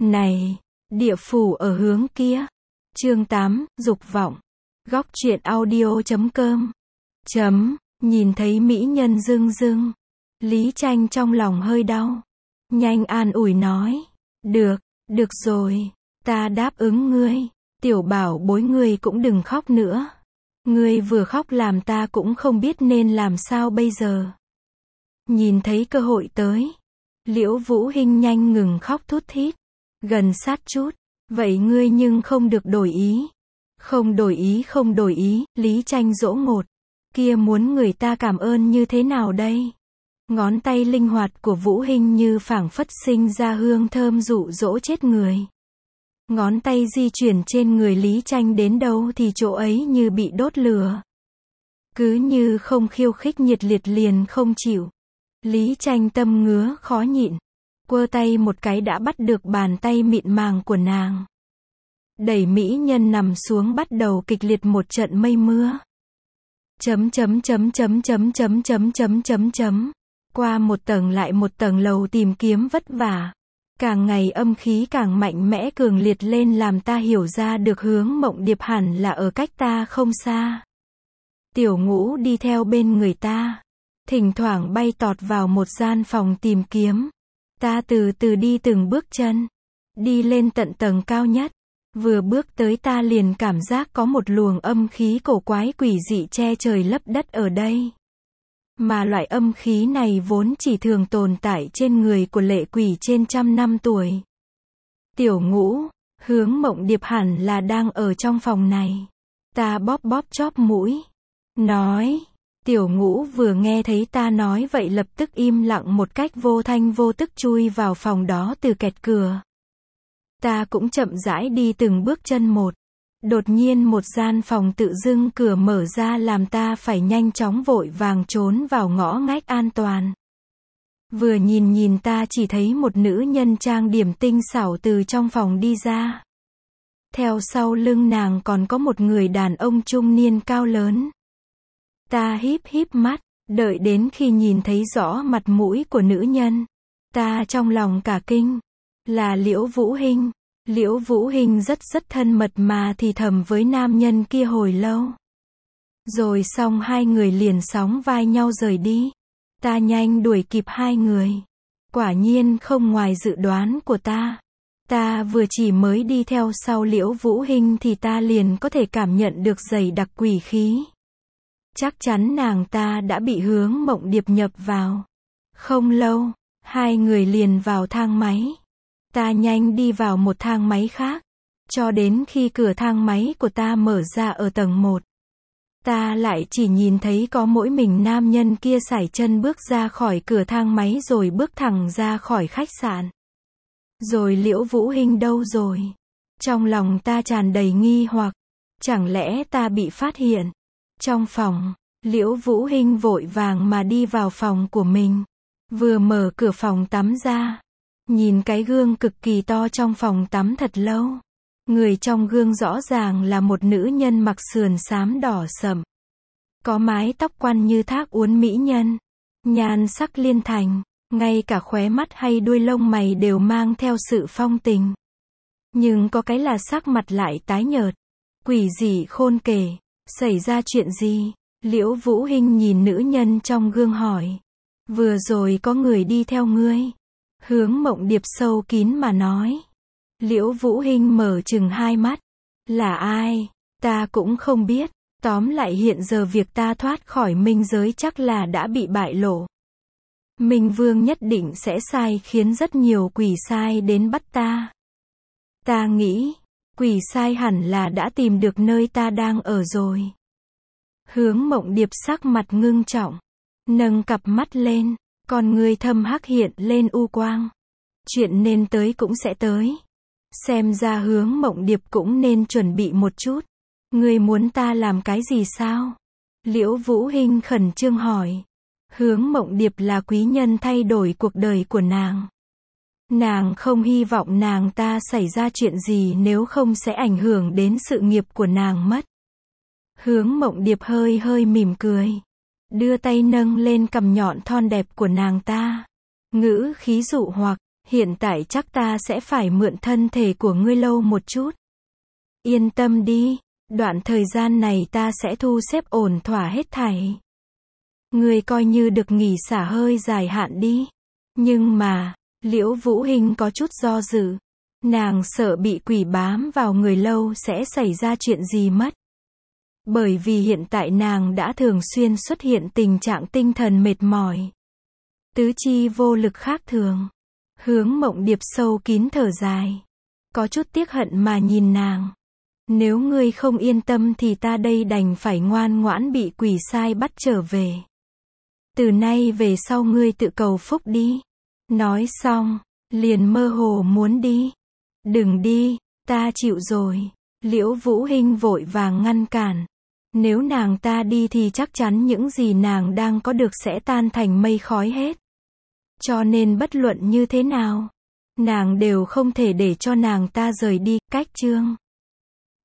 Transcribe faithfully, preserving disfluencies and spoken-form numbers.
Này, địa phủ ở hướng kia. Chương tám, dục vọng. Góc truyện audio chấm com. Chấm, nhìn thấy mỹ nhân dưng dưng. Lý Tranh trong lòng hơi đau. Nhanh an ủi nói. Được, được rồi, ta đáp ứng ngươi. Tiểu bảo bối ngươi cũng đừng khóc nữa. Ngươi vừa khóc làm ta cũng không biết nên làm sao bây giờ. Nhìn thấy cơ hội tới. Liễu Vũ Hinh nhanh ngừng khóc thút thít. Gần sát chút. Vậy ngươi nhưng không được đổi ý. Không đổi ý không đổi ý, Lý Tranh dỗ ngột. Kia muốn người ta cảm ơn như thế nào đây? Ngón tay linh hoạt của Vũ Hinh như phảng phất sinh ra hương thơm dụ dỗ chết người. Ngón tay di chuyển trên người Lý Tranh đến đâu thì chỗ ấy như bị đốt lửa. Cứ như không khiêu khích nhiệt liệt liền không chịu. Lý Tranh tâm ngứa khó nhịn. Quơ tay một cái đã bắt được bàn tay mịn màng của nàng. Đẩy mỹ nhân nằm xuống bắt đầu kịch liệt một trận mây mưa. Chấm chấm chấm chấm chấm chấm chấm chấm chấm chấm. Qua một tầng lại một tầng lầu tìm kiếm vất vả. Càng ngày âm khí càng mạnh mẽ cường liệt lên làm ta hiểu ra được hướng Mộng Điệp hẳn là ở cách ta không xa. Tiểu Ngũ đi theo bên người ta. Thỉnh thoảng bay tọt vào một gian phòng tìm kiếm. Ta từ từ đi từng bước chân. Đi lên tận tầng cao nhất. Vừa bước tới ta liền cảm giác có một luồng âm khí cổ quái quỷ dị che trời lấp đất ở đây. Mà loại âm khí này vốn chỉ thường tồn tại trên người của lệ quỷ trên trăm năm tuổi. Tiểu Ngũ, hướng Mộng Điệp hẳn là đang ở trong phòng này. Ta bóp bóp chóp mũi. Nói. Tiểu Ngũ vừa nghe thấy ta nói vậy lập tức im lặng một cách vô thanh vô tức chui vào phòng đó từ kẹt cửa. Ta cũng chậm rãi đi từng bước chân một. Đột nhiên một gian phòng tự dưng cửa mở ra làm ta phải nhanh chóng vội vàng trốn vào ngõ ngách an toàn. Vừa nhìn nhìn ta chỉ thấy một nữ nhân trang điểm tinh xảo từ trong phòng đi ra. Theo sau lưng nàng còn có một người đàn ông trung niên cao lớn. Ta híp híp mắt, đợi đến khi nhìn thấy rõ mặt mũi của nữ nhân. Ta trong lòng cả kinh. Là Liễu Vũ Hinh. Liễu Vũ Hinh rất rất thân mật mà thì thầm với nam nhân kia hồi lâu. Rồi xong hai người liền sóng vai nhau rời đi. Ta nhanh đuổi kịp hai người. Quả nhiên không ngoài dự đoán của ta. Ta vừa chỉ mới đi theo sau Liễu Vũ Hinh thì ta liền có thể cảm nhận được dày đặc quỷ khí. Chắc chắn nàng ta đã bị hướng Mộng Điệp nhập vào. Không lâu, hai người liền vào thang máy. Ta nhanh đi vào một thang máy khác. Cho đến khi cửa thang máy của ta mở ra ở tầng một. Ta lại chỉ nhìn thấy có mỗi mình nam nhân kia sải chân bước ra khỏi cửa thang máy rồi bước thẳng ra khỏi khách sạn. Rồi Liễu Vũ Hinh đâu rồi? Trong lòng ta tràn đầy nghi hoặc. Chẳng lẽ ta bị phát hiện? Trong phòng, Liễu Vũ Hinh vội vàng mà đi vào phòng của mình. Vừa mở cửa phòng tắm ra. Nhìn cái gương cực kỳ to trong phòng tắm thật lâu. Người trong gương rõ ràng là một nữ nhân mặc sườn xám đỏ sẫm. Có mái tóc quăn như thác uốn mỹ nhân. Nhan sắc liên thành. Ngay cả khóe mắt hay đuôi lông mày đều mang theo sự phong tình. Nhưng có cái là sắc mặt lại tái nhợt. Quỷ dị khôn kể. Xảy ra chuyện gì? Liễu Vũ Hinh nhìn nữ nhân trong gương hỏi. Vừa rồi có người đi theo ngươi. Hướng Mộng Điệp sâu kín mà nói. Liễu Vũ Hinh mở chừng hai mắt. Là ai? Ta cũng không biết. Tóm lại hiện giờ việc ta thoát khỏi minh giới chắc là đã bị bại lộ. Minh Vương nhất định sẽ sai khiến rất nhiều quỷ sai đến bắt ta. Ta nghĩ, quỷ sai hẳn là đã tìm được nơi ta đang ở rồi. Hướng Mộng Điệp sắc mặt ngưng trọng. Nâng cặp mắt lên. Con người thâm hắc hiện lên u quang. Chuyện nên tới cũng sẽ tới. Xem ra hướng Mộng Điệp cũng nên chuẩn bị một chút. Ngươi muốn ta làm cái gì sao? Liễu Vũ Hinh khẩn trương hỏi. Hướng Mộng Điệp là quý nhân thay đổi cuộc đời của nàng. Nàng không hy vọng nàng ta xảy ra chuyện gì nếu không sẽ ảnh hưởng đến sự nghiệp của nàng mất. Hướng Mộng Điệp hơi hơi mỉm cười. Đưa tay nâng lên cằm nhọn thon đẹp của nàng ta. Ngữ khí dụ hoặc, Hiện tại chắc ta sẽ phải mượn thân thể của ngươi lâu một chút. Yên tâm đi, đoạn thời gian này ta sẽ thu xếp ổn thỏa hết thảy. Ngươi coi như được nghỉ xả hơi dài hạn đi. Nhưng mà, Liễu Vũ Hinh có chút do dự. Nàng sợ bị quỷ bám vào người lâu sẽ xảy ra chuyện gì mất. Bởi vì hiện tại nàng đã thường xuyên xuất hiện tình trạng tinh thần mệt mỏi. Tứ chi vô lực khác thường. Hướng Mộng Điệp sâu kín thở dài. Có chút tiếc hận mà nhìn nàng. Nếu ngươi không yên tâm thì ta đây đành phải ngoan ngoãn bị quỷ sai bắt trở về. Từ nay về sau ngươi tự cầu phúc đi. Nói xong, liền mơ hồ muốn đi. Đừng đi, ta chịu rồi. Liễu Vũ Hinh vội vàng ngăn cản. Nếu nàng ta đi thì chắc chắn những gì nàng đang có được sẽ tan thành mây khói hết. Cho nên bất luận như thế nào, nàng đều không thể để cho nàng ta rời đi. Cách chương